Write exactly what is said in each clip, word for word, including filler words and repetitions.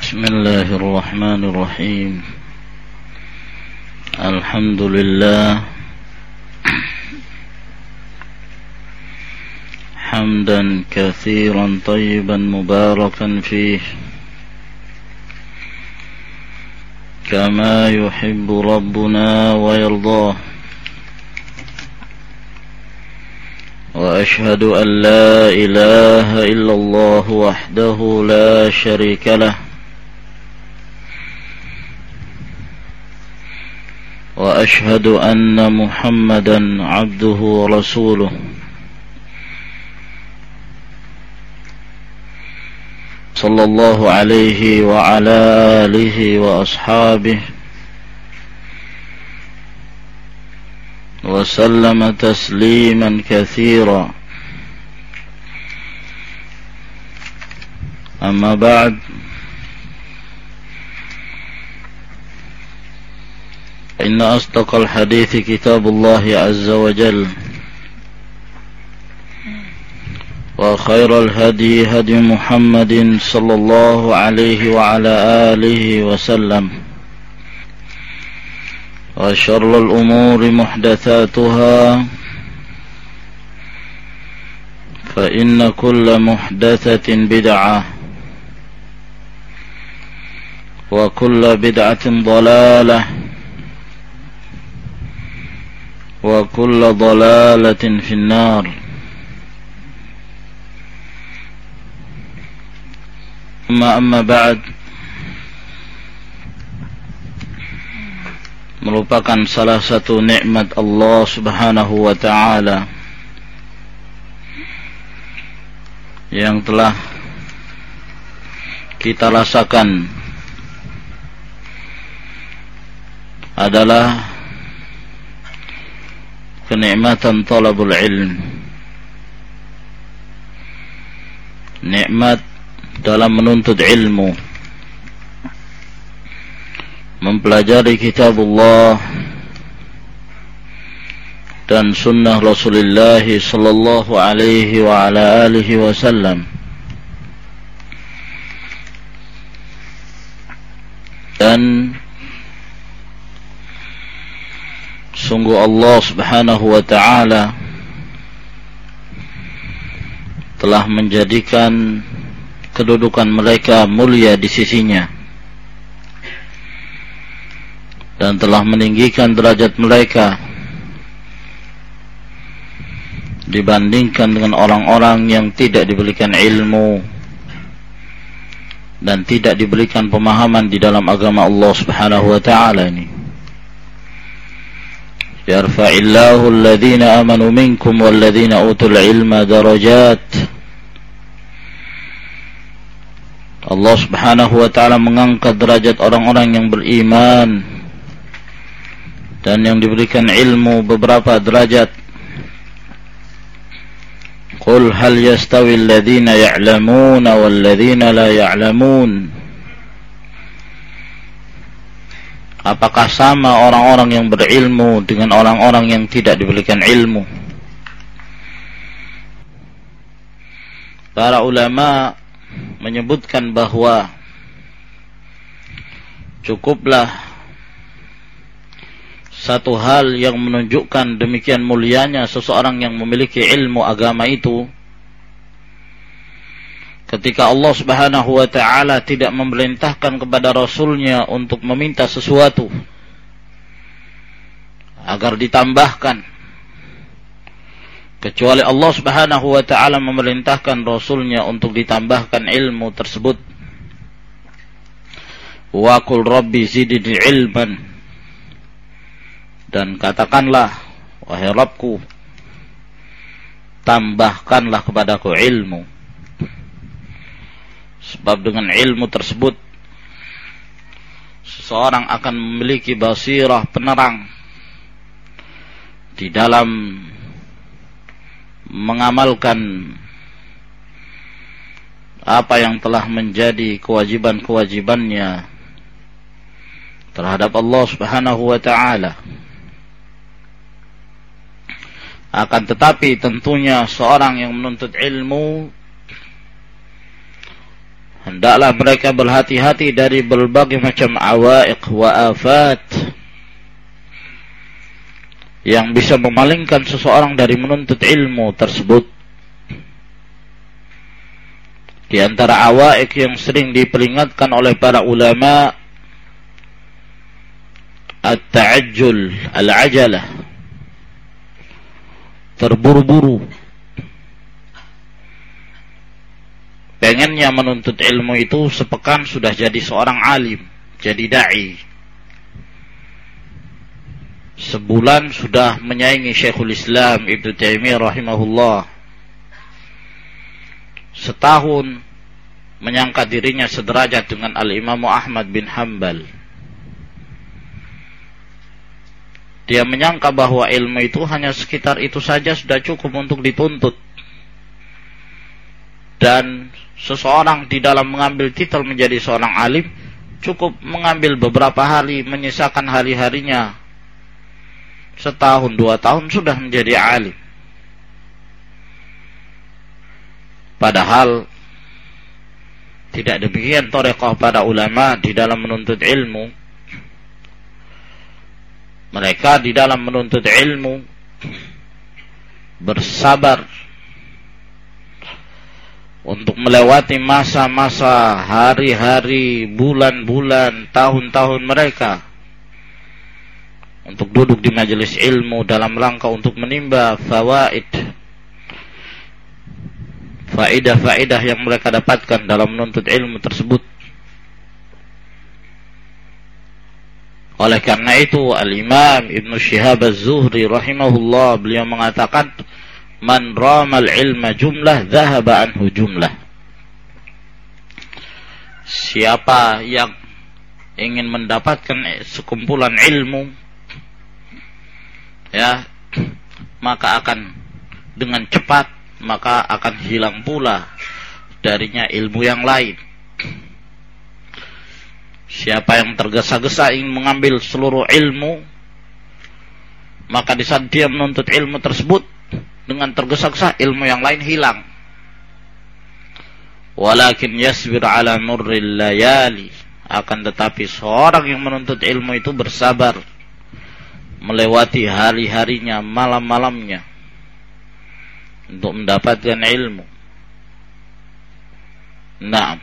Bismillahirrahmanirrahim. Alhamdulillah hamdan katsiran tayyiban mubarakan fih kama yuhibbu rabbuna wa yardah. Wa ashhadu an la ilaha illallah wahdahu la syarika lah. Wa ashhadu anna Muhammadan abduhu wa rasuluh. Sallallahu alaihi wa ala alihi wa ashabihi wa sallama tasliman katsira. Amma ba'd. إن أصدق الحديث كتاب الله عز وجل وخير الهدي هدي محمد صلى الله عليه وعلى آله وسلم وشر الأمور محدثاتها فإن كل محدثة بدعة وكل بدعة ضلالة وكل ضلالة في النار. أما أما بعد, merupakan salah satu nikmat Allah Subhanahu wa ta'ala yang telah kita rasakan adalah kenikmatan talabul ilm, nikmat dalam menuntut ilmu, mempelajari kitabullah dan sunnah Rasulullah sallallahu alaihi wa ala alihi wasallam. Dan sungguh Allah Subhanahu wa ta'ala telah menjadikan kedudukan mereka mulia di sisinya dan telah meninggikan derajat mereka dibandingkan dengan orang-orang yang tidak diberikan ilmu dan tidak diberikan pemahaman di dalam agama Allah Subhanahu wa ta'ala ini. Yarfa'illahu alladhina amanu minkum walladhina utul ilma darajat. Allah Subhanahu wa ta'ala mengangkat derajat orang-orang yang beriman dan yang diberikan ilmu beberapa derajat. Qul hal yastawi alladhina ya'lamuna walladhina la ya'lamun. Apakah sama orang-orang yang berilmu dengan orang-orang yang tidak diberikan ilmu? Para ulama menyebutkan bahwa cukuplah satu hal yang menunjukkan demikian mulianya seseorang yang memiliki ilmu agama itu, ketika Allah Subhanahu wa ta'ala tidak memerintahkan kepada Rasulnya untuk meminta sesuatu agar ditambahkan, kecuali Allah Subhanahu wa ta'ala memerintahkan Rasulnya untuk ditambahkan ilmu tersebut. Wa qul rabbi zidni ilman, dan katakanlah, wahai Rabbku, tambahkanlah kepadaku ilmu. Sebab dengan ilmu tersebut seseorang akan memiliki basirah, penerang di dalam mengamalkan apa yang telah menjadi kewajiban-kewajibannya terhadap Allah Subhanahu wa ta'ala. Akan tetapi tentunya seorang yang menuntut ilmu hendaklah mereka berhati-hati dari berbagai macam awaiq wa afat yang bisa memalingkan seseorang dari menuntut ilmu tersebut. Di antara awaiq yang sering diperingatkan oleh para ulama, at-ta'ajjul, al-ajalah, terburu-buru, pengennya menuntut ilmu itu sepekan sudah jadi seorang alim, jadi da'i, sebulan sudah menyaingi Syekhul Islam Ibnu Taimiyah rahimahullah, setahun menyangka dirinya sederajat dengan Al-Imam Ahmad bin Hanbal. Dia menyangka bahwa ilmu itu hanya sekitar itu saja sudah cukup untuk dituntut. Dan seseorang di dalam mengambil titel menjadi seorang alim cukup mengambil beberapa hari, menyisakan hari-harinya, setahun dua tahun sudah menjadi alim. Padahal tidak demikian thariqah para ulama di dalam menuntut ilmu. Mereka di dalam menuntut ilmu bersabar untuk melewati masa-masa, hari-hari, bulan-bulan, tahun-tahun mereka untuk duduk di majelis ilmu dalam rangka untuk menimba fawaid, faedah-faedah yang mereka dapatkan dalam menuntut ilmu tersebut. Oleh karena itu Al-Imam Ibnu Syihab Az-Zuhri rahimahullah, beliau mengatakan, man ramal ilma jumlah dhahaba anhu jumlah. Siapa yang ingin mendapatkan sekumpulan ilmu, ya, maka akan dengan cepat maka akan hilang pula darinya ilmu yang lain. Siapa yang tergesa-gesa ingin mengambil seluruh ilmu, maka di saat dia menuntut ilmu tersebut dengan tergesa-gesa, ilmu yang lain hilang. Walakin yasbir ala murril layali, akan tetapi seorang yang menuntut ilmu itu bersabar melewati hari-harinya, malam-malamnya untuk mendapatkan ilmu. Nah,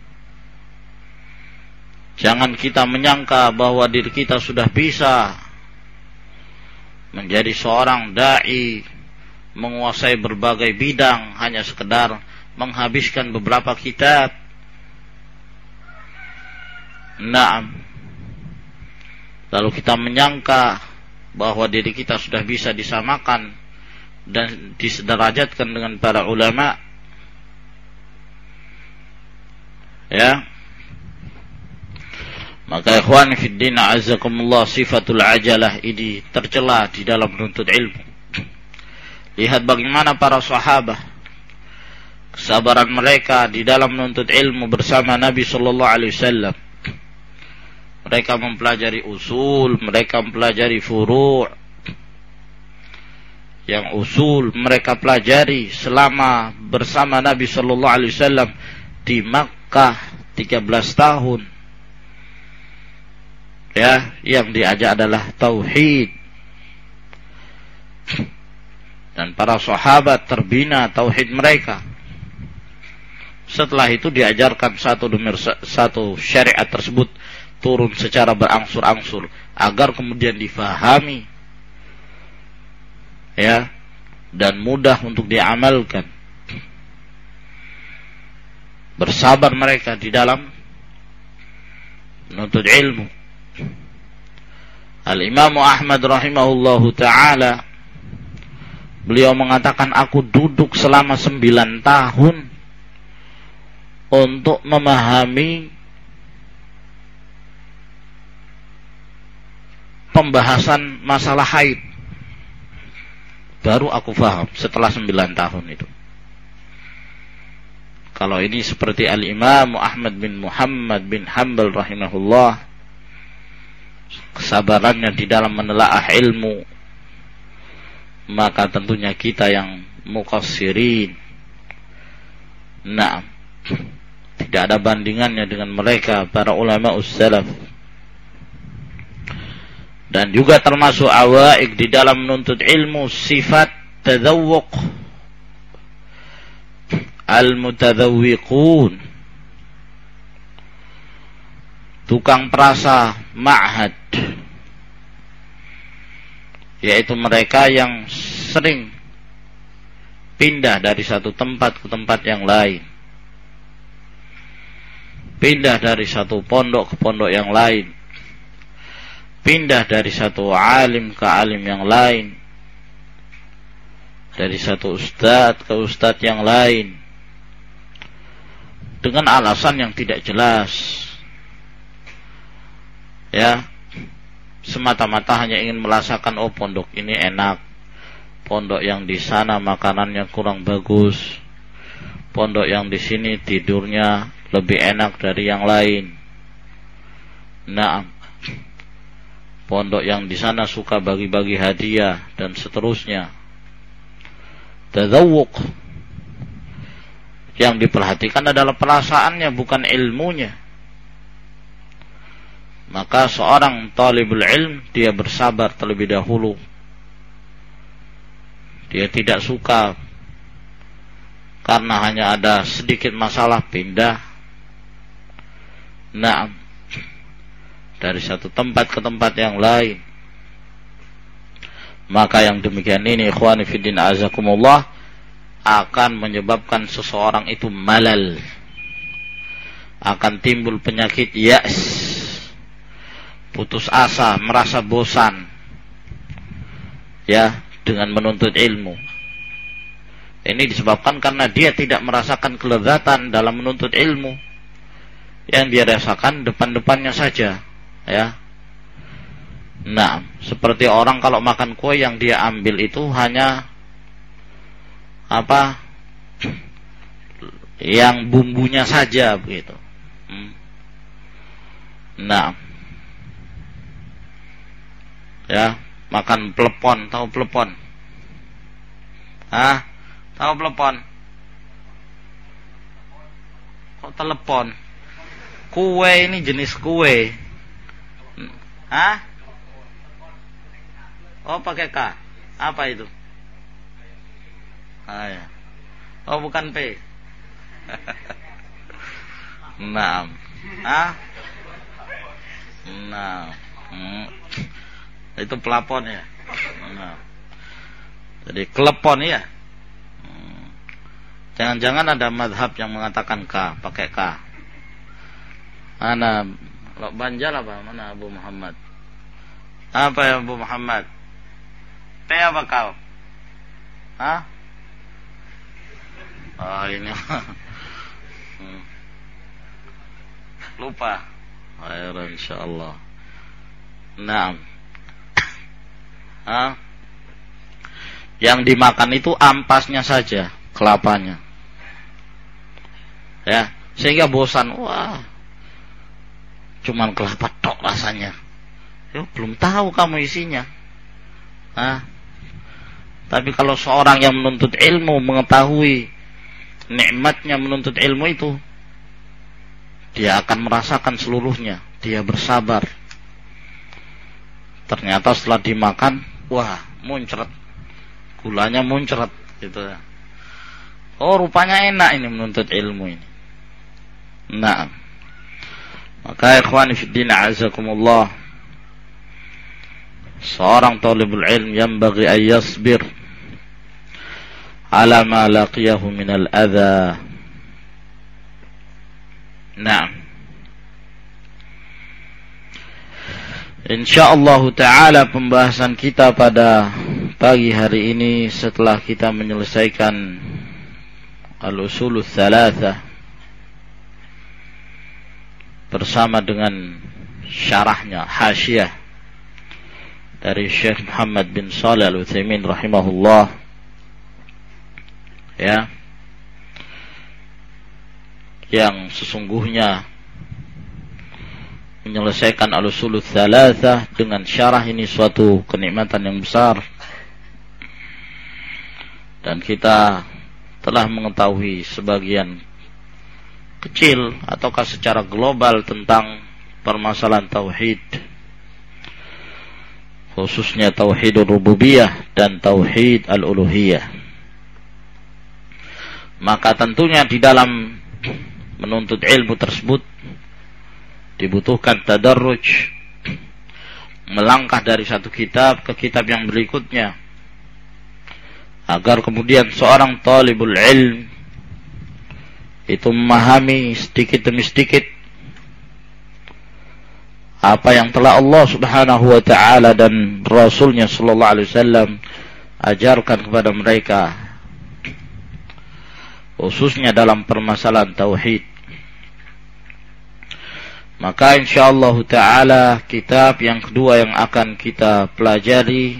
jangan kita menyangka bahwa diri kita sudah bisa menjadi seorang da'i, menguasai berbagai bidang hanya sekedar menghabiskan beberapa kitab. Naam. Lalu kita menyangka bahwa diri kita sudah bisa disamakan dan disederajatkan dengan para ulama. Ya. Maka ikhwan fiddin a'azzakumullah, sifatul ajalah ini tercela di dalam menuntut ilmu. Lihat bagaimana para sahabat, kesabaran mereka di dalam menuntut ilmu bersama Nabi sallallahu alaihi wasallam. Mereka mempelajari usul, mereka mempelajari furu'. Yang usul mereka pelajari selama bersama Nabi sallallahu alaihi wasallam di Makkah tiga belas tahun. Ya, yang diajak adalah tauhid. Dan para sahabat terbina tauhid mereka. Setelah itu diajarkan satu demi satu syariat tersebut turun secara berangsur-angsur agar kemudian difahami, ya, dan mudah untuk diamalkan. Bersabar mereka di dalam menuntut ilmu. Al-Imam Ahmad rahimahullahu ta'ala, beliau mengatakan, aku duduk selama sembilan tahun untuk memahami pembahasan masalah haid. Baru aku faham setelah sembilan tahun itu. Kalau ini seperti Al-Imam Ahmad bin Muhammad bin Hanbal rahimahullah, kesabarannya di dalam menelaah ilmu, maka tentunya kita yang muqassirin, nah, tidak ada bandingannya dengan mereka para ulama ussalaf. Dan juga termasuk awaik di dalam menuntut ilmu sifat tadzawuq al-mutadzawwiqun, tukang perasa ma'had, yaitu mereka yang sering pindah dari satu tempat ke tempat yang lain, pindah dari satu pondok ke pondok yang lain, pindah dari satu alim ke alim yang lain, dari satu ustadz ke ustadz yang lain, dengan alasan yang tidak jelas, ya, semata-mata hanya ingin merasakan, oh pondok ini enak, pondok yang di sana makanannya kurang bagus, pondok yang di sini tidurnya lebih enak dari yang lain. Nah, pondok yang di sana suka bagi-bagi hadiah dan seterusnya. Tadzawuq. Yang diperhatikan adalah perasaannya, bukan ilmunya. Maka seorang talibul ilm, dia bersabar terlebih dahulu. Dia tidak suka karena hanya ada sedikit masalah pindah, nah, dari satu tempat ke tempat yang lain. Maka yang demikian ini, ikhwani fiddin azakumullah, akan menyebabkan seseorang itu malal, akan timbul penyakit ya's, putus asa, merasa bosan, ya, dengan menuntut ilmu. Ini disebabkan karena dia tidak merasakan kelezatan dalam menuntut ilmu. Yang dia rasakan depan-depannya saja, ya. Nah, seperti orang kalau makan kue yang dia ambil itu hanya apa, yang bumbunya saja begitu. Hmm. Nah, ya, makan plepon, tahu plepon? Hah? Tahu plepon? Kok telepon? Kue ini jenis kue. Hah? Oh, pakai K. Apa itu? Ah, ya. Oh, bukan P. Nah. Ah? Nah. Hmm. Itu pelapon ya. Nah. Jadi klepon ya. Hmm. Jangan-jangan ada madhab yang mengatakan K, pakai K. Mana Banjar apa? Mana Abu Muhammad? Apa ya Abu Muhammad? P apa kau? Hah? Oh ini hmm. Lupa. Ayo insyaallah. Naam. Hah? Yang dimakan itu ampasnya saja, kelapanya. Ya, sehingga bosan. Wah, cuman kelapa tok rasanya. Yo, belum tahu kamu isinya. Hah? Tapi kalau seorang yang menuntut ilmu mengetahui nikmatnya menuntut ilmu itu, dia akan merasakan seluruhnya. Dia bersabar. Ternyata setelah dimakan, wah, muncrat, gulanya muncrat gitu. Oh, rupanya enak ini menuntut ilmu ini. Nah, maka ikhwani fiddin azakumullah, seorang talibul ilm yanbaghi an yasbir ala ma laqiyahu minal adha. Nah, insyaallah ta'ala pembahasan kita pada pagi hari ini, setelah kita menyelesaikan al-usulul thalathah bersama dengan syarahnya, hasyiah dari Syekh Muhammad bin Shalih Al-Utsaimin rahimahullah, ya, yang sesungguhnya menyelesaikan al-usulul thalathah dengan syarah ini suatu kenikmatan yang besar. Dan kita telah mengetahui sebagian kecil ataukah secara global tentang permasalahan tauhid, khususnya tauhid rububiyah dan tauhid al-uluhiyah. Maka tentunya di dalam menuntut ilmu tersebut dibutuhkan tadarruj, melangkah dari satu kitab ke kitab yang berikutnya, agar kemudian seorang talibul ilm itu memahami sedikit demi sedikit apa yang telah Allah Subhanahu wa ta'ala dan Rasulnya sallallahu alaihi wasallam ajarkan kepada mereka, khususnya dalam permasalahan tauhid. Maka insyaallah ta'ala kitab yang kedua yang akan kita pelajari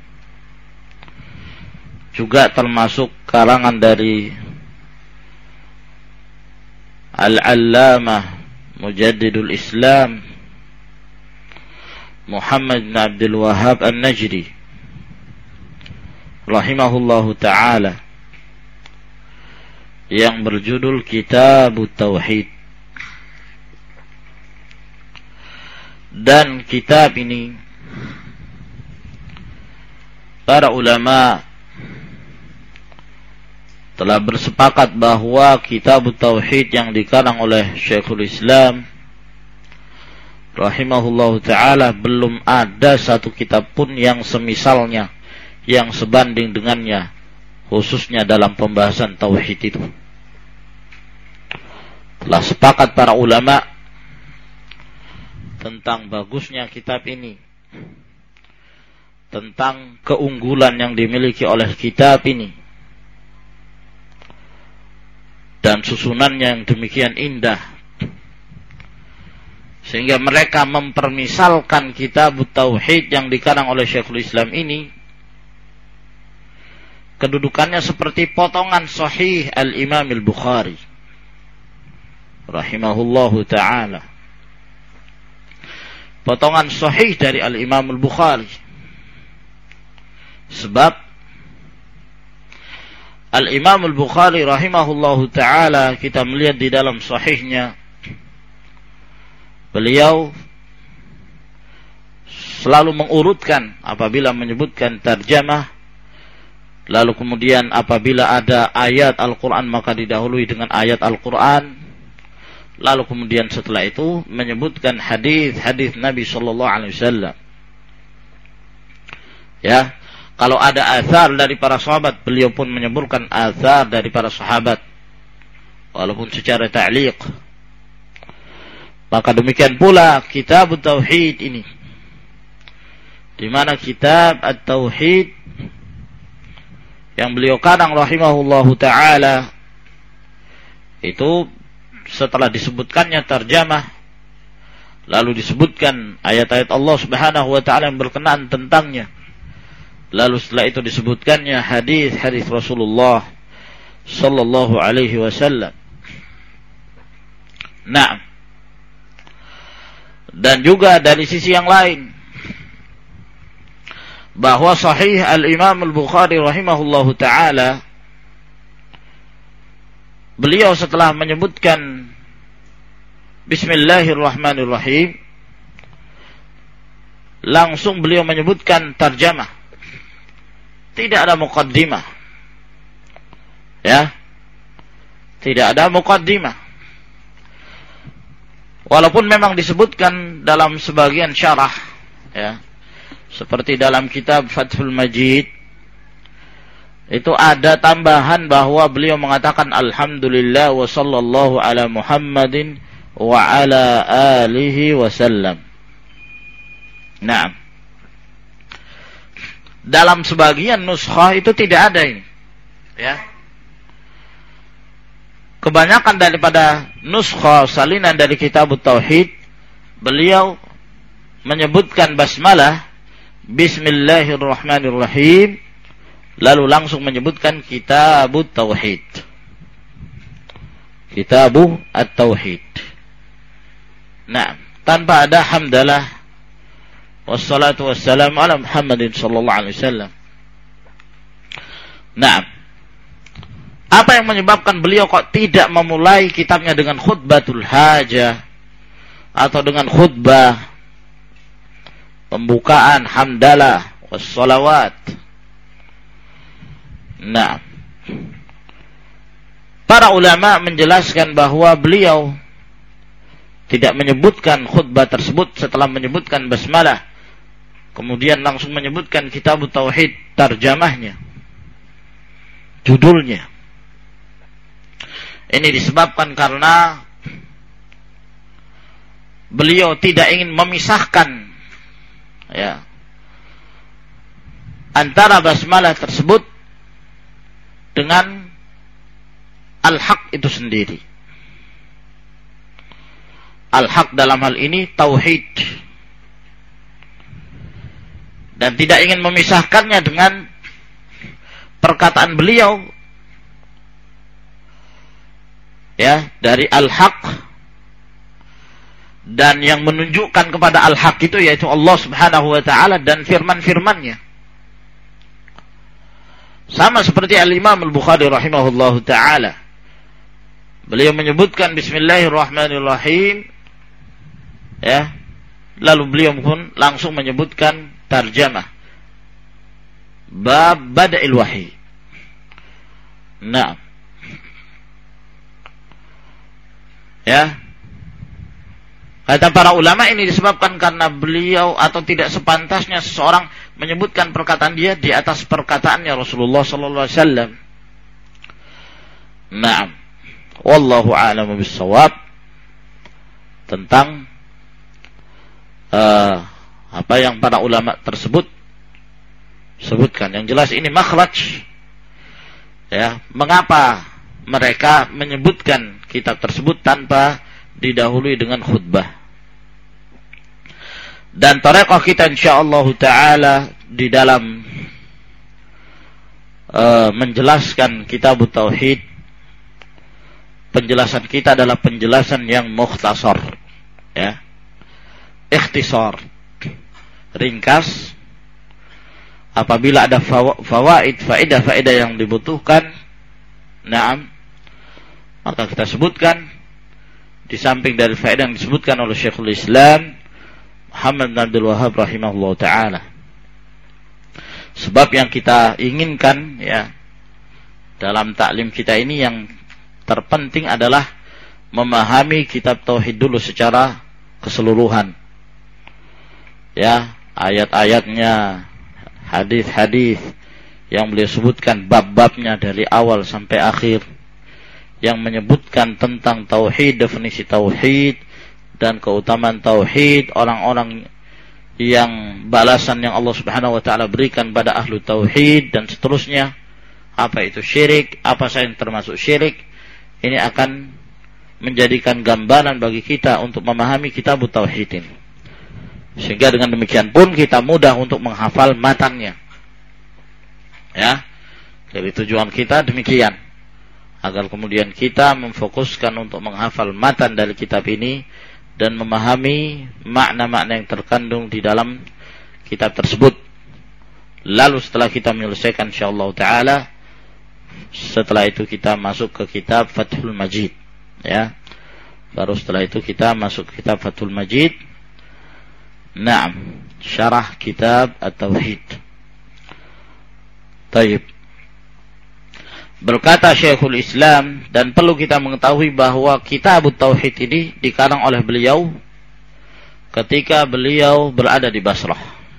juga termasuk karangan dari Al-Allamah Mujaddidul Islam Muhammad bin Abdul Wahhab An-Najdi rahimahullahu ta'ala, yang berjudul Kitabut Tauhid. Dan kitab ini para ulama telah bersepakat bahwa kitab tauhid yang dikarang oleh Syekhul Islam rahimahullahu ta'ala belum ada satu kitab pun yang semisalnya, yang sebanding dengannya, khususnya dalam pembahasan tauhid itu. Telah sepakat para ulama tentang bagusnya kitab ini, tentang keunggulan yang dimiliki oleh kitab ini, dan susunannya yang demikian indah, sehingga mereka mempermisalkan kitab tauhid yang dikarang oleh Syekhul Islam ini, kedudukannya seperti potongan sahih Al-Imam Al-Bukhari rahimahullahu ta'ala, potongan sahih dari Al-Imam Al-Bukhari. Sebab Al-Imam Al-Bukhari rahimahullahu ta'ala, kita melihat di dalam sahihnya, beliau selalu mengurutkan apabila menyebutkan tarjamah, lalu kemudian apabila ada ayat Al-Quran maka didahului dengan ayat Al-Quran, lalu kemudian setelah itu menyebutkan hadis-hadis Nabi sallallahu alaihi wasallam. Ya, kalau ada athar dari para sahabat, beliau pun menyebutkan athar dari para sahabat, walaupun secara ta'liq. Maka demikian pula kitab tauhid ini, di mana kitab at-tauhid yang beliau karang rahimahullahu ta'ala itu, setelah disebutkannya tarjamah, lalu disebutkan ayat-ayat Allah Subhanahu wa ta'ala yang berkenaan tentangnya, lalu setelah itu disebutkannya hadis-hadis Rasulullah sallallahu alaihi wasallam. Nah, dan juga dari sisi yang lain, bahwa sahih Al-Imam Al-Bukhari rahimahullahu ta'ala, beliau setelah menyebutkan Bismillahirrahmanirrahim, langsung beliau menyebutkan tarjamah, tidak ada muqaddimah. Ya, tidak ada muqaddimah. Walaupun memang disebutkan dalam sebagian syarah, ya, seperti dalam kitab Fathul Majid, itu ada tambahan bahwa beliau mengatakan alhamdulillah wa sallallahu ala Muhammadin wa ala alihi wasallam. Nah, dalam sebagian nuskhah itu tidak ada ini, ya. Kebanyakan daripada nuskhah salinan dari kitab tauhid, beliau menyebutkan basmalah, Bismillahirrahmanirrahim, lalu langsung menyebutkan kitabut tauhid, kitabu at-tauhid. Nah, tanpa ada hamdalah wassalatu wassalamu ala Muhammadin sallallahu alaihi wasallam. Nah, Apa yang menyebabkan beliau kok tidak memulai kitabnya dengan khutbatul hajah atau dengan khutbah pembukaan hamdalah wassalawat? Nah, para ulama menjelaskan bahwa beliau tidak menyebutkan khutbah tersebut setelah menyebutkan basmalah, kemudian langsung menyebutkan kitab tauhid tarjamahnya, judulnya. Ini disebabkan karena beliau tidak ingin memisahkan ya antara basmalah tersebut dengan al-haq itu sendiri. Al-haq dalam hal ini tauhid, dan tidak ingin memisahkannya dengan perkataan beliau ya dari al-haq, dan yang menunjukkan kepada al-haq itu yaitu Allah Subhanahu wa taala dan firman-firmannya. Sama seperti Al-Imam Al-Bukhari rahimahullahu taala, beliau menyebutkan bismillahirrahmanirrahim ya, lalu beliau pun langsung menyebutkan tarjamah bab bada'il wahyi. Nah, ya, kata para ulama ini disebabkan karena beliau atau tidak sepantasnya seseorang menyebutkan perkataan dia di atas perkataannya Rasulullah sallallahu alaihi wasallam. Naam, wallahu a'lamu bis-shawab tentang uh, apa yang para ulama tersebut sebutkan. Yang jelas ini makhraj ya, mengapa mereka menyebutkan kitab tersebut tanpa didahului dengan khutbah. Dan tarekat kita insyaallah taala di dalam uh, menjelaskan kitab tauhid, penjelasan kita adalah penjelasan yang mukhtasar ya, ikhtisar, ringkas. Apabila ada fawaid, faedah-faedah yang dibutuhkan, naam, maka kita sebutkan di samping dari faedah yang disebutkan oleh Syekhul Islam Muhammad bin Abdul Wahhab rahimahullah ta'ala. Sebab yang kita inginkan ya dalam taklim kita ini, yang terpenting adalah memahami kitab tauhid dulu secara keseluruhan ya, ayat-ayatnya, hadis-hadis yang beliau sebutkan, bab-babnya dari awal sampai akhir, yang menyebutkan tentang tauhid, definisi tauhid dan keutamaan tauhid, orang-orang yang balasan yang Allah Subhanahu wa taala berikan pada ahlu tauhid dan seterusnya. Apa itu syirik, apa saja yang termasuk syirik. Ini akan menjadikan gambaran bagi kita untuk memahami kitab tauhid ini, sehingga dengan demikian pun kita mudah untuk menghafal matannya ya. Jadi tujuan kita demikian, agar kemudian kita memfokuskan untuk menghafal matan dari kitab ini dan memahami makna-makna yang terkandung di dalam kitab tersebut. Lalu setelah kita menyelesaikan insyaallah taala, setelah itu kita masuk ke kitab Fathul Majid ya. Baru setelah itu kita masuk ke kitab Fathul Majid. Naam, syarah kitab At-Tauhid. Taib. Berkata Syekhul Islam, dan perlu kita mengetahui bahwa kitab At-Tauhid ini dikarang oleh beliau ketika beliau berada di Basrah.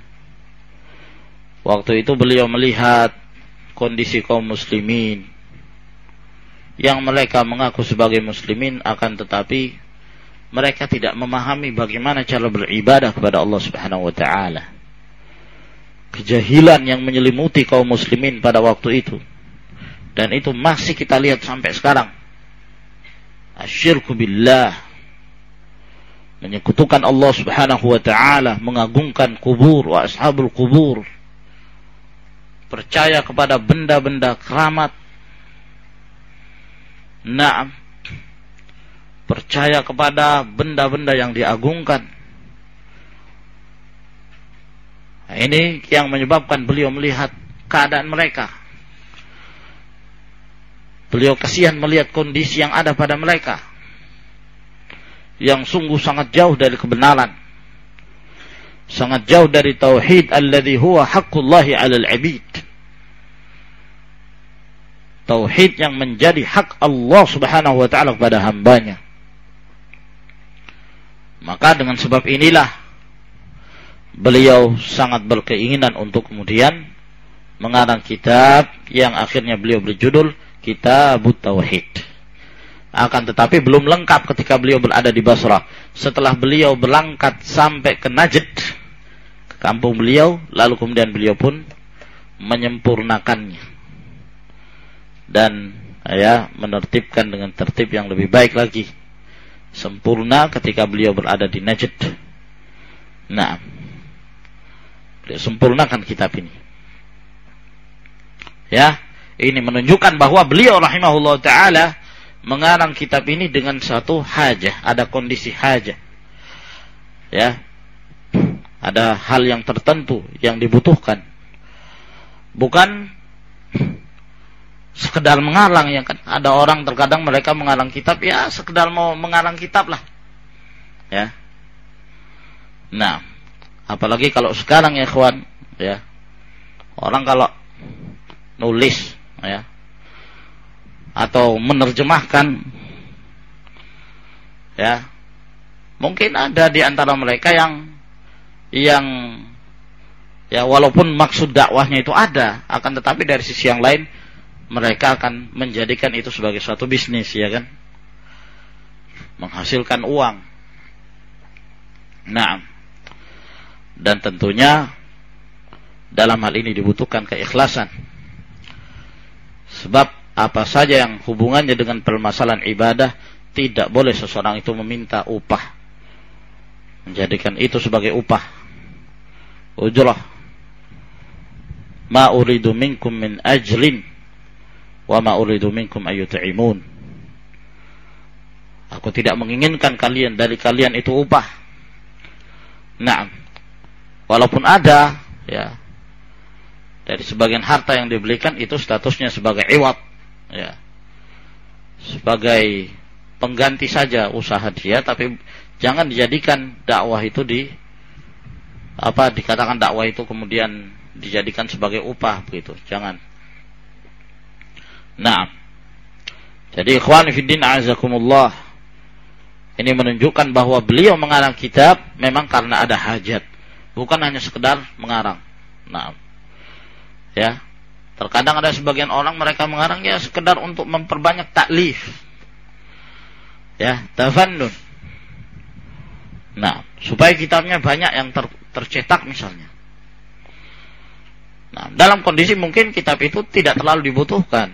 Waktu itu beliau melihat kondisi kaum muslimin yang mereka mengaku sebagai muslimin, akan tetapi mereka tidak memahami bagaimana cara beribadah kepada Allah Subhanahu wa taala. Kejahilan yang menyelimuti kaum muslimin pada waktu itu, dan itu masih kita lihat sampai sekarang. Asyirku billah, menyekutukan Allah Subhanahu wa taala, mengagungkan kubur wa ashabul kubur, percaya kepada benda-benda keramat. Naam, percaya kepada benda-benda yang diagungkan. Nah, ini yang menyebabkan beliau melihat keadaan mereka. Beliau kasihan melihat kondisi yang ada pada mereka, yang sungguh sangat jauh dari kebenaran, sangat jauh dari tauhid alladzi huwa haqqullahi 'alal 'abid. Tauhid yang menjadi hak Allah Subhanahu wa taala kepada hambanya. Maka dengan sebab inilah beliau sangat berkeinginan untuk kemudian mengarang kitab yang akhirnya beliau berjudul Kitabut Tauhid. Akan tetapi belum lengkap ketika beliau berada di Basrah. Setelah beliau berangkat sampai ke Najd, ke kampung beliau, lalu kemudian beliau pun menyempurnakannya dan ya menertibkan dengan tertib yang lebih baik lagi, sempurna ketika beliau berada di Najd. Nah, beliau sempurnakan kitab ini. Ya, ini menunjukkan bahwa beliau rahimahullah ta'ala mengarang kitab ini dengan satu hajah, ada kondisi hajah. Ya, ada hal yang tertentu yang dibutuhkan. Bukan sekedar mengarang, ya kan. Ada orang terkadang mereka mengarang kitab, ya sekedar mau mengarang kitab lah. Ya. Nah, apalagi kalau sekarang ya ikhwan, ya. Orang kalau nulis, ya, atau menerjemahkan, ya, mungkin ada di antara mereka yang yang ya walaupun maksud dakwahnya itu ada, akan tetapi dari sisi yang lain mereka akan menjadikan itu sebagai suatu bisnis, ya kan, menghasilkan uang. Nah, dan tentunya dalam hal ini dibutuhkan keikhlasan. Sebab apa saja yang hubungannya dengan permasalahan ibadah, tidak boleh seseorang itu meminta upah, menjadikan itu sebagai upah, ujrah. Ma uridu minkum min ajlin wa ma uridu minkum ayyut'imun. Aku tidak menginginkan kalian dari kalian itu upah. Nah, walaupun ada, ya, dari sebagian harta yang dibelikan itu statusnya sebagai iwad, ya, sebagai pengganti saja usaha dia, tapi jangan dijadikan dakwah itu di apa dikatakan dakwah itu kemudian dijadikan sebagai upah begitu, jangan. Nah, jadi ikhwan fiddin a'azakumullah, ini menunjukkan bahwa beliau mengarang kitab memang karena ada hajat, bukan hanya sekedar mengarang. Nah, ya, terkadang ada sebagian orang mereka mengarang ya sekedar untuk memperbanyak taklif, ya, tafannun. Nah, supaya kitabnya banyak yang ter, tercetak misalnya. Nah, dalam kondisi mungkin kitab itu tidak terlalu dibutuhkan.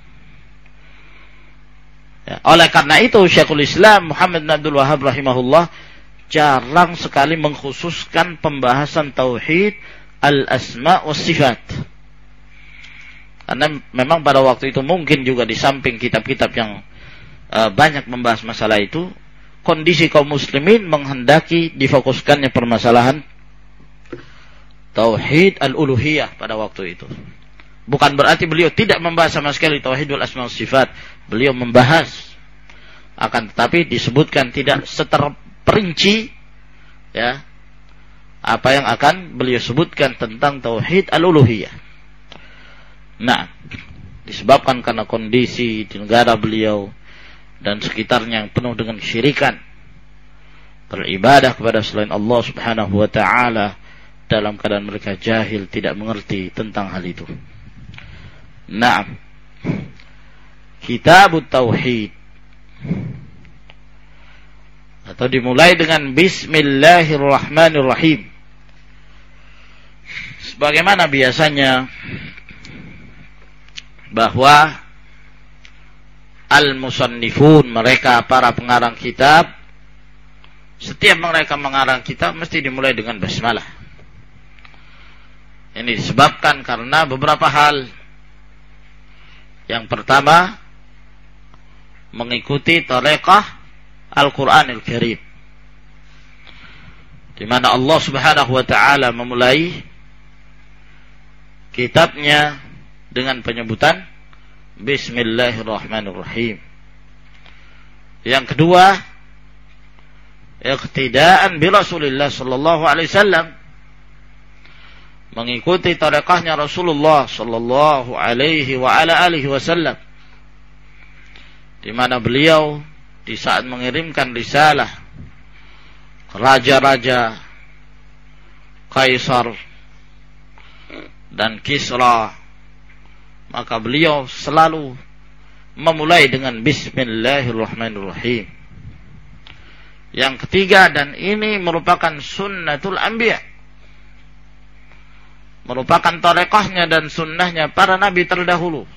Ya, oleh karena itu Syekhul Islam Muhammad bin Abdul Wahhab rahimahullah jarang sekali mengkhususkan pembahasan tauhid al-asma wa sifat. Karena memang pada waktu itu mungkin juga di samping kitab-kitab yang uh, banyak membahas masalah itu, kondisi kaum muslimin menghendaki difokuskannya permasalahan tauhid al-uluhiyah pada waktu itu. Bukan berarti beliau tidak membahas sama sekali tauhidul asma wa sifat. Beliau membahas, akan tetapi disebutkan tidak seterperinci, ya, apa yang akan beliau sebutkan tentang tauhid al-uluhiyah. Nah, disebabkan karena kondisi di negara beliau dan sekitarnya yang penuh dengan kesyirikan, beribadah kepada selain Allah Subhanahu wa ta'ala dalam keadaan mereka jahil, tidak mengerti tentang hal itu. Nah, Kitabut Tauhid, atau dimulai dengan Bismillahirrahmanirrahim. Sebagaimana biasanya bahwa al-musannifun, mereka para pengarang kitab, setiap mereka mengarang kitab mesti dimulai dengan basmalah. Ini disebabkan karena beberapa hal. Yang pertama, mengikuti tariqah Al-Quranil Karim, di mana Allah Subhanahu wa ta'ala memulai kitabnya dengan penyebutan Bismillahirrahmanirrahim. Yang kedua, iqtidaan bi Rasulillah sallallahu alaihi wasallam, mengikuti tarekahnya Rasulullah sallallahu alaihi wa ala alihi wasallam, di mana beliau di saat mengirimkan risalah raja-raja Kaisar dan Kisra, maka beliau selalu memulai dengan Bismillahirrahmanirrahim. Yang ketiga, dan ini merupakan sunnatul anbiya, merupakan tarekahnya dan sunnahnya para nabi terdahulu,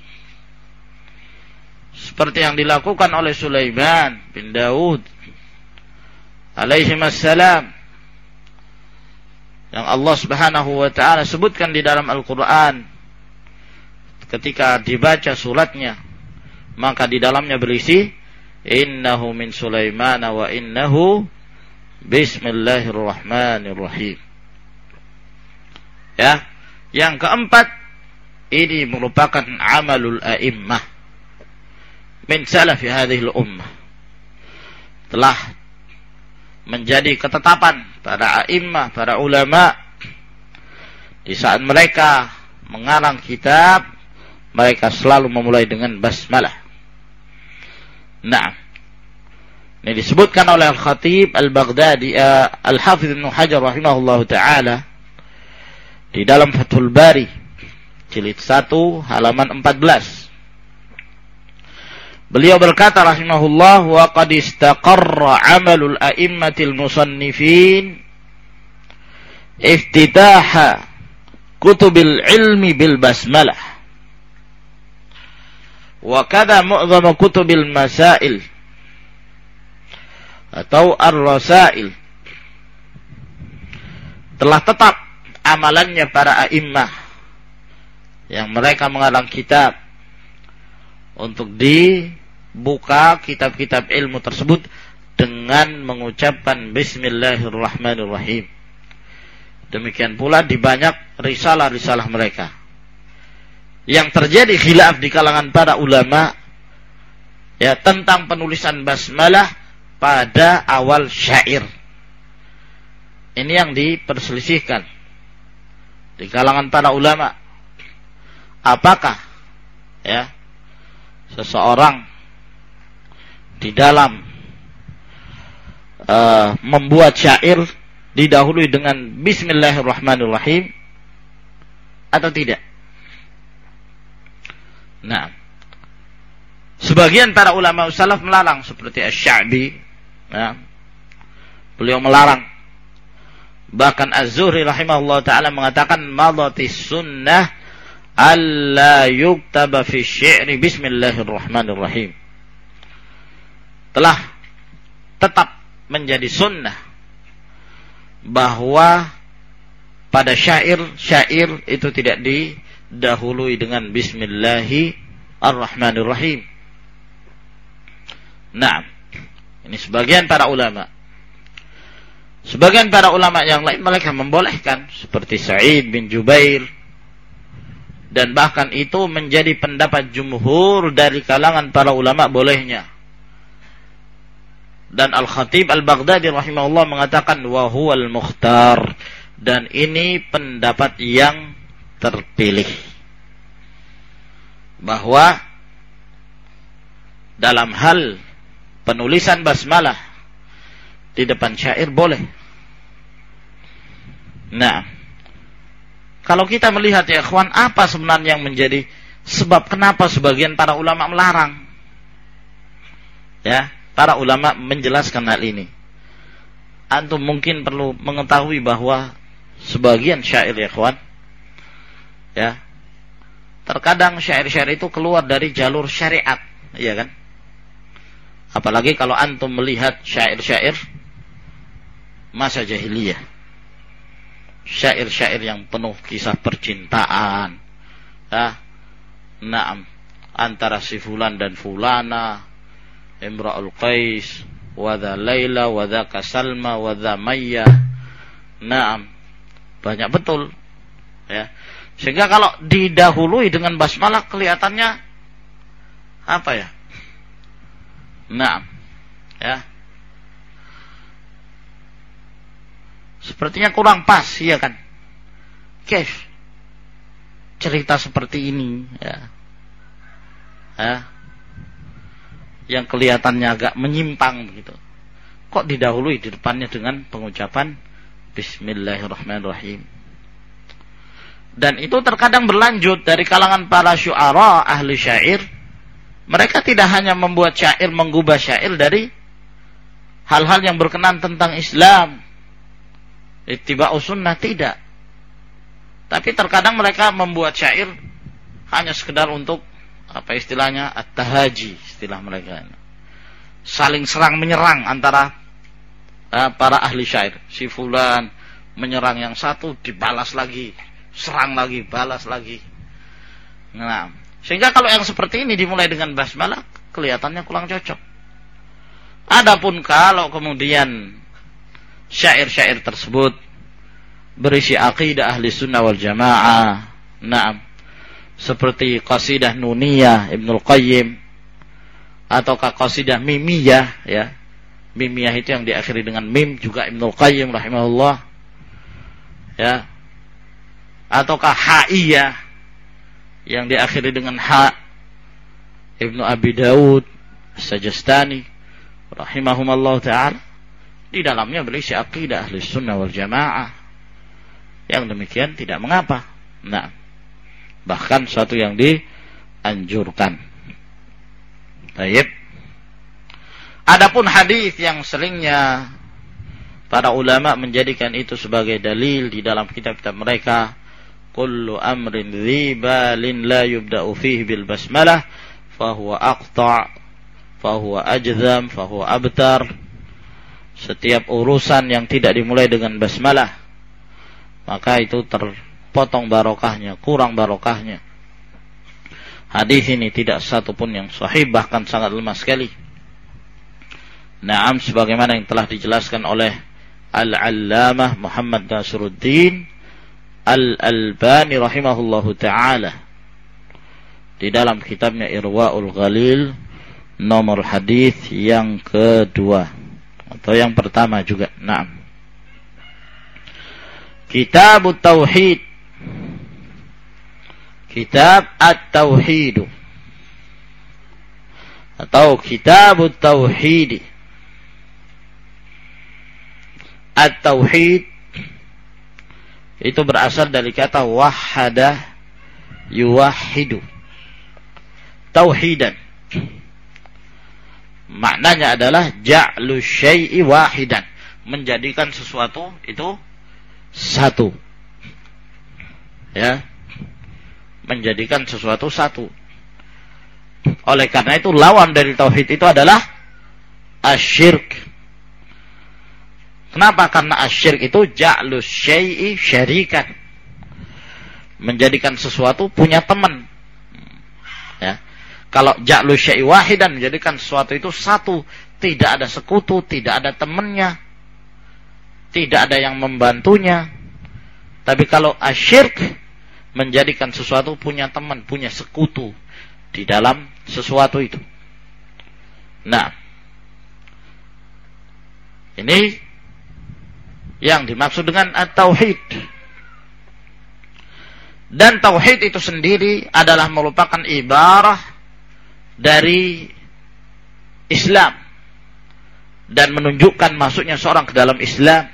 seperti yang dilakukan oleh Sulaiman bin Daud alaihi assalam, yang Allah Subhanahu wa ta'ala sebutkan di dalam Al-Quran. Ketika dibaca suratnya, maka di dalamnya berisi innahu min Sulaiman wa innahu bismillahirrahmanirrahim. Ya, yang keempat, ini merupakan amalul a'immah min salafi hadhil ummah, telah menjadi ketetapan para a'immah, para ulama, di saat mereka mengarang kitab, mereka selalu memulai dengan basmalah. Nah, ini disebutkan oleh Al-Khatib Al-Baghdadi, uh, Al-Hafidh Ibnu Hajar rahimahullahu ta'ala di dalam Fathul Bari jilid satu halaman empat belas. Beliau berkata rahimahullah, wa qad istaqarra 'amalul a'immatil musannifin iftitaha kutubil ilmi bil basmalah, wa kada mu'zama kutubil masail atau ar-rasail. Telah tetap amalannya para a'immah yang mereka mengarang kitab untuk dibuka kitab-kitab ilmu tersebut dengan mengucapkan Bismillahirrahmanirrahim. Demikian pula di banyak risalah-risalah mereka. Yang terjadi khilaf di kalangan para ulama ya tentang penulisan basmalah pada awal syair. Ini yang diperselisihkan di kalangan para ulama. Apakah ya seseorang di dalam uh, membuat syair didahului dengan Bismillahirrahmanirrahim atau tidak? Nah, sebagian para ulama salaf melarang, seperti Asy-Sya'bi, ya, beliau melarang. Bahkan Az-Zuhri rahimahullah ta'ala mengatakan madatis sunnah alla yuktaba fi syi'ri Bismillahirrahmanirrahim. Telah tetap menjadi sunnah bahwa pada syair-syair itu tidak didahului dengan Bismillahirrahmanirrahim. Nah, ini sebagian para ulama. Sebagian para ulama yang lain mereka membolehkan, seperti Sa'id bin Jubair, dan bahkan itu menjadi pendapat jumhur dari kalangan para ulama bolehnya. Dan Al-Khatib Al-Baghdadi rahimahullah mengatakan wa huwal mukhtar, dan ini pendapat yang terpilih, bahwa dalam hal penulisan basmalah di depan syair boleh. Nah, kalau kita melihat ya ikhwan, apa sebenarnya yang menjadi sebab kenapa sebagian para ulama melarang? Ya, para ulama menjelaskan hal ini. Antum mungkin perlu mengetahui bahwa sebagian syair ya ikhwan, ya, terkadang syair-syair itu keluar dari jalur syariat, iya kan? Apalagi kalau antum melihat syair-syair masa jahiliyah, syair-syair yang penuh kisah percintaan, ya, naam, antara si fulan dan fulana, Imra'ul Qais, wadha Laila, wadha Kasalma, wadha Maya, naam, banyak betul, ya. Sehingga kalau didahului dengan basmalah kelihatannya apa ya? Nah, ya. Sepertinya kurang pas, ya kan? Kef cerita seperti ini, ya. Ya. Yang kelihatannya agak menyimpang begitu. Kok didahului di depannya dengan pengucapan Bismillahirrahmanirrahim. Dan itu terkadang berlanjut dari kalangan para syu'ara, ahli syair. Mereka tidak hanya membuat syair, menggubah syair dari hal-hal yang berkenan tentang Islam, ittiba'us sunnah, tidak. Tapi terkadang mereka membuat syair hanya sekedar untuk, apa istilahnya, at-tahaji, istilah mereka. Saling serang menyerang antara uh, para ahli syair. Si fulan menyerang yang satu, dibalas lagi, serang lagi, balas lagi. Nah, sehingga kalau yang seperti ini dimulai dengan basmalah, kelihatannya kurang cocok. Adapun kalau kemudian syair-syair tersebut berisi akidah ahli sunnah wal jamaah, nah, seperti qasidah nuniyah Ibnul Qayyim, ataukah qasidah mimiyah, ya, mimiyah itu yang diakhiri dengan mim, juga Ibnul Qayyim rahimahullah, ya, ataukah haiyah yang diakhiri dengan ha, Ibnu Abi Daud Sajastani rahimahumallah ta'ala, di dalamnya berisi akidah ahli sunnah wal jamaah. Yang demikian tidak mengapa, nah, bahkan suatu yang dianjurkan. Baik. Adapun hadis yang seringnya para ulama menjadikan itu sebagai dalil di dalam kitab-kitab mereka, kullu amrin dzibalin la yubda'u fihi bil basmalah fahuwa aqta' fahuwa ajzam fahuwa abtar. Setiap urusan yang tidak dimulai dengan basmalah, maka itu terpotong barokahnya, kurang barokahnya. Hadis ini tidak satu pun yang sahih, bahkan sangat lemah sekali. Naam, sebagaimana yang telah dijelaskan oleh Al-Allamah Muhammad Nasiruddin Al-Albani rahimahullahu ta'ala di dalam kitabnya Irwaul Ghalil, nomor hadis yang kedua atau yang pertama juga. Naam. Kitab Tauhid, Kitab At-Tauhid atau Kitab Tauhid. At-Tauhid itu berasal dari kata wahada yuwahidu, tauhidan. Maknanya adalah ja'lu syai'i wahidan, menjadikan sesuatu itu satu. Ya. Menjadikan sesuatu satu. Oleh karena itu lawan dari tauhid itu adalah asyirk. Kenapa? Karena asyirk itu ja'lu syai'i syarikan, menjadikan sesuatu punya teman. Ya. Kalau ja'lu syai'i wahidan, menjadikan sesuatu itu satu, tidak ada sekutu, tidak ada temannya, tidak ada yang membantunya. Tapi kalau asyirk, menjadikan sesuatu punya teman, punya sekutu di dalam sesuatu itu. Nah, ini yang dimaksud dengan at-tauhid. Dan tauhid itu sendiri adalah merupakan ibarah dari Islam dan menunjukkan masuknya seorang ke dalam Islam.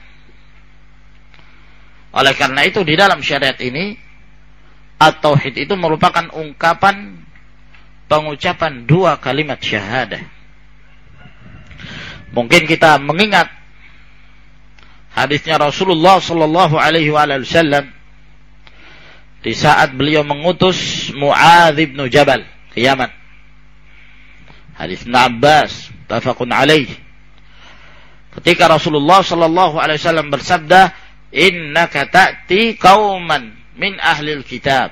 Oleh karena itu di dalam syariat ini at-tauhid itu merupakan ungkapan pengucapan dua kalimat syahadah. Mungkin kita mengingat hadisnya Rasulullah sallallahu alaihi wasallam di saat beliau mengutus Mu'adz bin Jabal ke Yaman. Hadis Ibnu Abbas tafaqun alaih. Ketika Rasulullah sallallahu alaihi wasallam bersabda, "Innaka ta'ti qauman min ahlil kitab.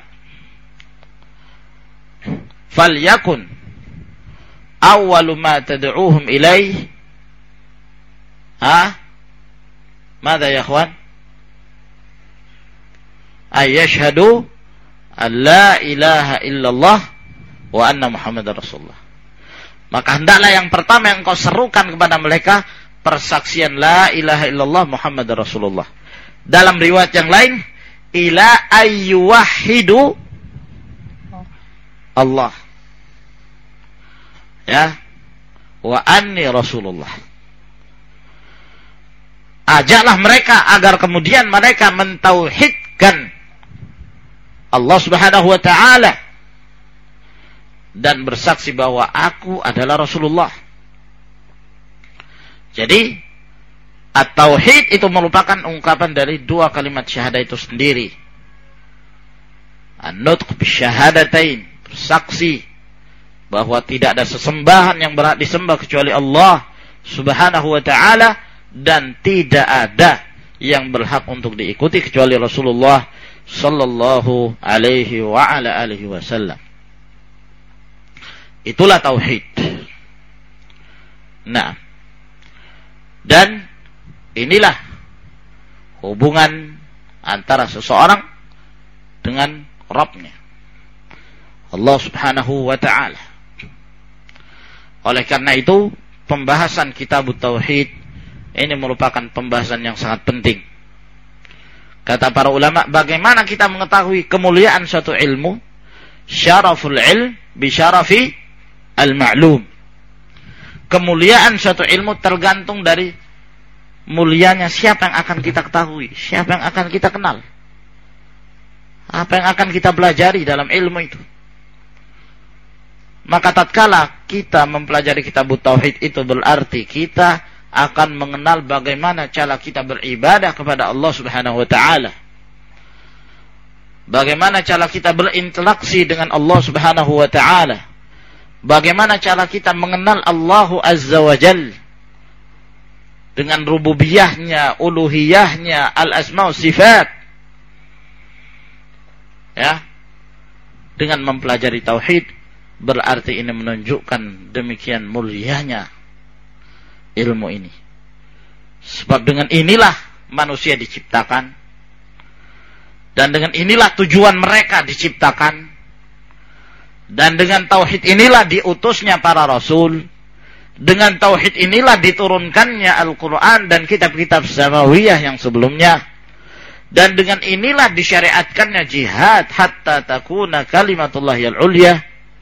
Falyakun awwalu ma tad'uuhum ilaih." Ha? Mada ya ikhwan? Ay yashhadu an la ilaha illallah wa anna Muhammadar Rasulullah. Maka hendaklah yang pertama yang kau serukan kepada mereka persaksian la ilaha illallah Muhammad Rasulullah. Dalam riwayat yang lain, ila ayyuwahidu Allah. Ya. Wa anni Rasulullah. Ajaklah mereka agar kemudian mereka mentauhidkan Allah Subhanahu wa taala dan bersaksi bahwa aku adalah Rasulullah. Jadi at-tauhid itu merupakan ungkapan dari dua kalimat syahadah itu sendiri. An-nutq bisyahadatain, bersaksi bahwa tidak ada sesembahan yang berhak disembah kecuali Allah Subhanahu wa taala dan tidak ada yang berhak untuk diikuti kecuali Rasulullah sallallahu alaihi wa ala alihi wasallam. Itulah tauhid. Nah, dan inilah hubungan antara seseorang dengan Rabbnya, Allah Subhanahu wa ta'ala. Oleh karena itu, pembahasan kitab tauhid ini merupakan pembahasan yang sangat penting. Kata para ulama, bagaimana kita mengetahui kemuliaan suatu ilmu? Syaraful ilm bi syarafi al-ma'lum. Kemuliaan suatu ilmu tergantung dari mulianya siapa yang akan kita ketahui, siapa yang akan kita kenal, apa yang akan kita pelajari dalam ilmu itu. Maka tatkala kita mempelajari kitab tauhid itu berarti kita akan mengenal bagaimana cara kita beribadah kepada Allah Subhanahu wa taala. Bagaimana cara kita berinteraksi dengan Allah Subhanahu wa taala. Bagaimana cara kita mengenal Allah Azza wa Jalla dengan rububiyahnya, uluhiyahnya, al-asma' wa sifat. Ya. Dengan mempelajari tauhid berarti ini menunjukkan demikian mulianya ilmu ini. Sebab dengan inilah manusia diciptakan. Dan dengan inilah tujuan mereka diciptakan. Dan dengan tauhid inilah diutusnya para rasul. Dengan tauhid inilah diturunkannya Al-Quran dan kitab-kitab samawiyah yang sebelumnya. Dan dengan inilah disyariatkannya jihad hatta takuna kalimatullahi al-ulya.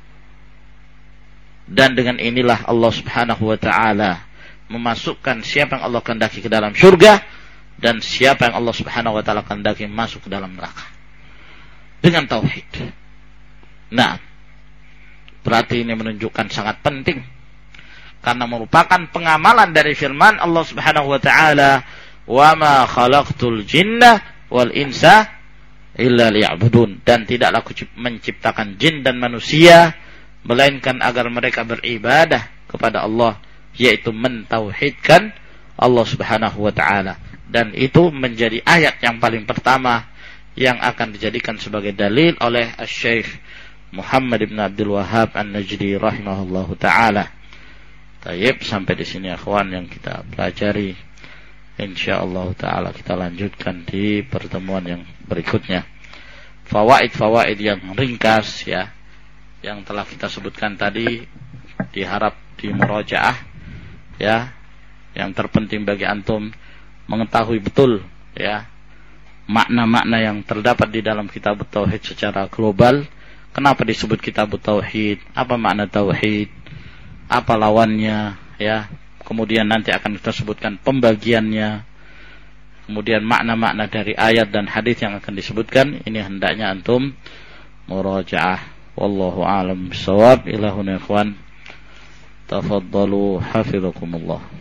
Dan dengan inilah Allah Subhanahu wa ta'ala memasukkan siapa yang Allah kehendaki ke dalam syurga dan siapa yang Allah Subhanahu wa ta'ala kehendaki masuk ke dalam neraka. Dengan tauhid. Nah, berarti ini menunjukkan sangat penting karena merupakan pengamalan dari firman Allah Subhanahu wa ta'ala, "Wa ma khalaqtul jinna wal insa illa liya'budun." Dan tidaklah aku menciptakan jin dan manusia melainkan agar mereka beribadah kepada Allah, yaitu mentauhidkan Allah Subhanahu wa ta'ala. Dan itu menjadi ayat yang paling pertama yang akan dijadikan sebagai dalil oleh Syekh Muhammad ibn Abdul Wahhab An-Najdi rahimahullahu ta'ala. Tayyib, sampai di sini akhwan yang kita pelajari. Insyaallah ta'ala kita lanjutkan di pertemuan yang berikutnya. Fawaid-fawaid yang ringkas ya, yang telah kita sebutkan tadi diharap di murajaah ya. Yang terpenting bagi antum mengetahui betul ya makna-makna yang terdapat di dalam kitab tauhid secara global. Kenapa disebut kitab tauhid? Apa makna tauhid? Apa lawannya ya? Kemudian nanti akan kita sebutkan pembagiannya. Kemudian makna-makna dari ayat dan hadis yang akan disebutkan. Ini hendaknya antum murajaah. Wallahu a'lam bishawab. Ilahuna ikhwan. Tafaddalu hafizakumullah.